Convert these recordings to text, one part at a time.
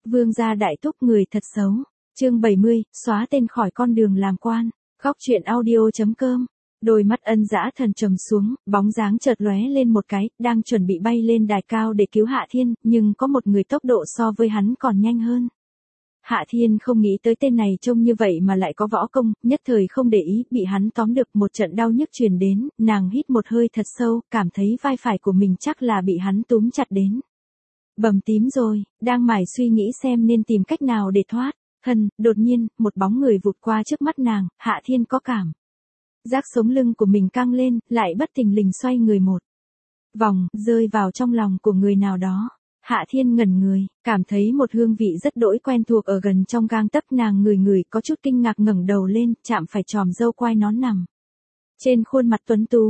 Vương gia đại thúc người thật xấu. Chương 70, xóa tên khỏi con đường làm quan. Góc truyện audio.com. Đôi mắt Ân Dã Thần trầm xuống, bóng dáng chợt lóe lên một cái, đang chuẩn bị bay lên đài cao để cứu Hạ Thiên, nhưng có một người tốc độ so với hắn còn nhanh hơn. Hạ Thiên không nghĩ tới tên này trông như vậy mà lại có võ công, nhất thời không để ý, bị hắn tóm được, một trận đau nhức truyền đến, nàng hít một hơi thật sâu, cảm thấy vai phải của mình chắc là bị hắn túm chặt đến. Bầm tím rồi, đang mải suy nghĩ xem nên tìm cách nào để thoát. Đột nhiên, một bóng người vụt qua trước mắt nàng, Hạ Thiên có cảm giác sống lưng của mình căng lên, lại bất thình lình xoay người một vòng, rơi vào trong lòng của người nào đó. Hạ Thiên ngẩn người, cảm thấy một hương vị rất đỗi quen thuộc ở gần trong gang tấc, nàng ngửi có chút kinh ngạc ngẩng đầu lên, chạm phải chòm râu quai nón nằm trên khuôn mặt tuấn tú.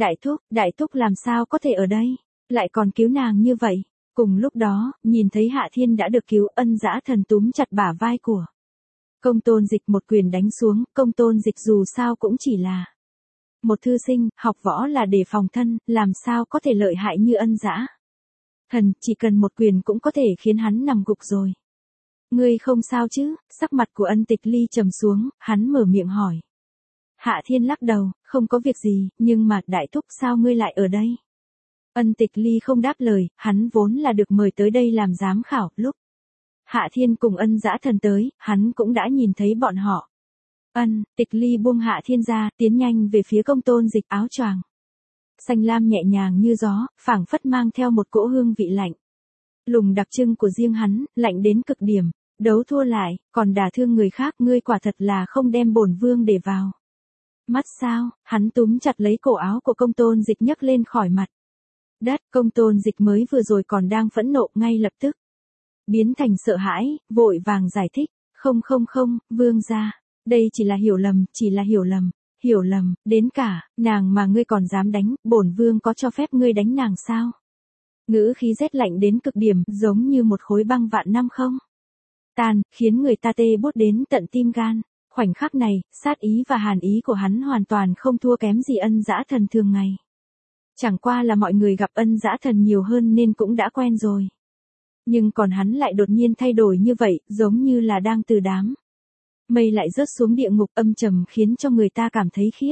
Đại thúc làm sao có thể ở đây, lại còn cứu nàng như vậy. Cùng lúc đó, nhìn thấy Hạ Thiên đã được cứu, Ân Dã Thần túm chặt bả vai của Công Tôn Dịch, một quyền đánh xuống. Công Tôn Dịch dù sao cũng chỉ là một thư sinh, học võ là để phòng thân, làm sao có thể lợi hại như Ân Dã Thần, chỉ cần một quyền cũng có thể khiến hắn nằm gục rồi. Ngươi không sao chứ? Sắc mặt của Ân Tịch Ly trầm xuống, hắn mở miệng hỏi. Hạ Thiên lắc đầu, không có việc gì, nhưng mà đại thúc sao ngươi lại ở đây? Ân Tịch Ly không đáp lời, hắn vốn là được mời tới đây làm giám khảo, lúc Hạ Thiên cùng Ân Dã Thần tới, hắn cũng đã nhìn thấy bọn họ. Ân Tịch Ly buông Hạ Thiên ra, tiến nhanh về phía Công Tôn Dịch, áo choàng xanh lam nhẹ nhàng như gió, phảng phất mang theo một cỗ hương vị lạnh lùng đặc trưng của riêng hắn, lạnh đến cực điểm. Đấu thua lại, còn đả thương người khác, ngươi quả thật là không đem bổn vương để vào mắt sao? Hắn túm chặt lấy cổ áo của Công Tôn Dịch nhấc lên khỏi mặt đất. Công Tôn Dịch mới vừa rồi còn đang phẫn nộ, ngay lập tức biến thành sợ hãi, vội vàng giải thích. Không, vương gia, đây chỉ là hiểu lầm, đến cả nàng mà ngươi còn dám đánh, bổn vương có cho phép ngươi đánh nàng sao? Ngữ khí rét lạnh đến cực điểm, giống như một khối băng vạn năm không tan, khiến người ta tê buốt đến tận tim gan. Khoảnh khắc này, sát ý và hàn ý của hắn hoàn toàn không thua kém gì Ân Dã Thần thường ngày. Chẳng qua là mọi người gặp Ân Dã Thần nhiều hơn nên cũng đã quen rồi. Nhưng còn hắn lại đột nhiên thay đổi như vậy, giống như là đang từ đám mây lại rớt xuống địa ngục âm trầm, khiến cho người ta cảm thấy khiếp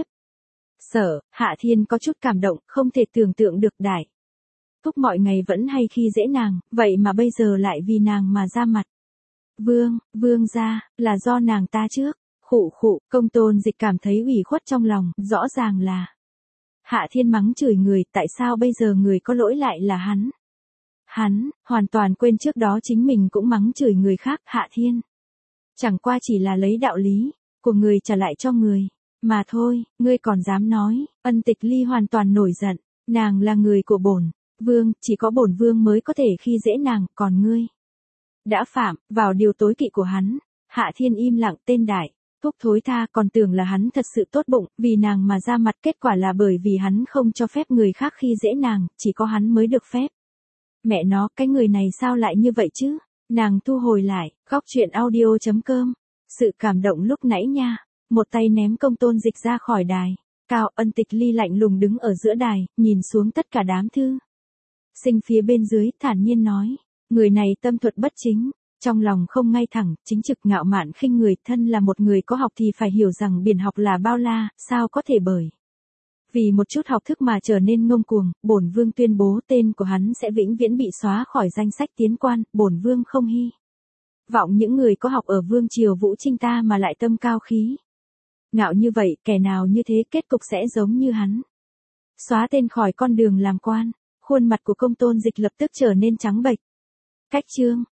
sợ. Hạ Thiên có chút cảm động, không thể tưởng tượng được đại thúc mọi ngày vẫn hay khi dễ nàng, vậy mà bây giờ lại vì nàng mà ra mặt. Vương gia, là do nàng ta trước. Khụ, Công Tôn Dịch cảm thấy ủy khuất trong lòng, rõ ràng là Hạ Thiên mắng chửi người, tại sao bây giờ người có lỗi lại là hắn? Hắn hoàn toàn quên trước đó chính mình cũng mắng chửi người khác. Hạ Thiên chẳng qua chỉ là lấy đạo lý của người trả lại cho người mà thôi, ngươi còn dám nói? Ân Tịch Ly hoàn toàn nổi giận, nàng là người của bổn vương, chỉ có bổn vương mới có thể khi dễ nàng, còn ngươi đã phạm vào điều tối kỵ của hắn. Hạ Thiên im lặng, tên đại thúc thối tha, còn tưởng là hắn thật sự tốt bụng, vì nàng mà ra mặt, kết quả là bởi vì hắn không cho phép người khác khi dễ nàng, chỉ có hắn mới được phép. Mẹ nó, cái người này sao lại như vậy chứ? Nàng thu hồi lại, góc truyện audio.com. Sự cảm động lúc nãy nha. Một tay ném Công Tôn Dịch ra khỏi đài cao. Ân Tịch Ly lạnh lùng đứng ở giữa đài, nhìn xuống tất cả đám thư sinh phía bên dưới, thản nhiên nói. Người này tâm thuật bất chính, trong lòng không ngay thẳng, chính trực ngạo mạn khinh người. Thân là một người có học thì phải hiểu rằng biển học là bao la, sao có thể bởi vì một chút học thức mà trở nên ngông cuồng. Bổn vương tuyên bố tên của hắn sẽ vĩnh viễn bị xóa khỏi danh sách tiến quan. Bổn vương không hy vọng những người có học ở vương triều Vũ Trinh ta mà lại tâm cao khí ngạo như vậy, kẻ nào như thế kết cục sẽ giống như hắn. Xóa tên khỏi con đường làm quan. Khuôn mặt của Công Tôn Dịch lập tức trở nên trắng bệch. Cách chương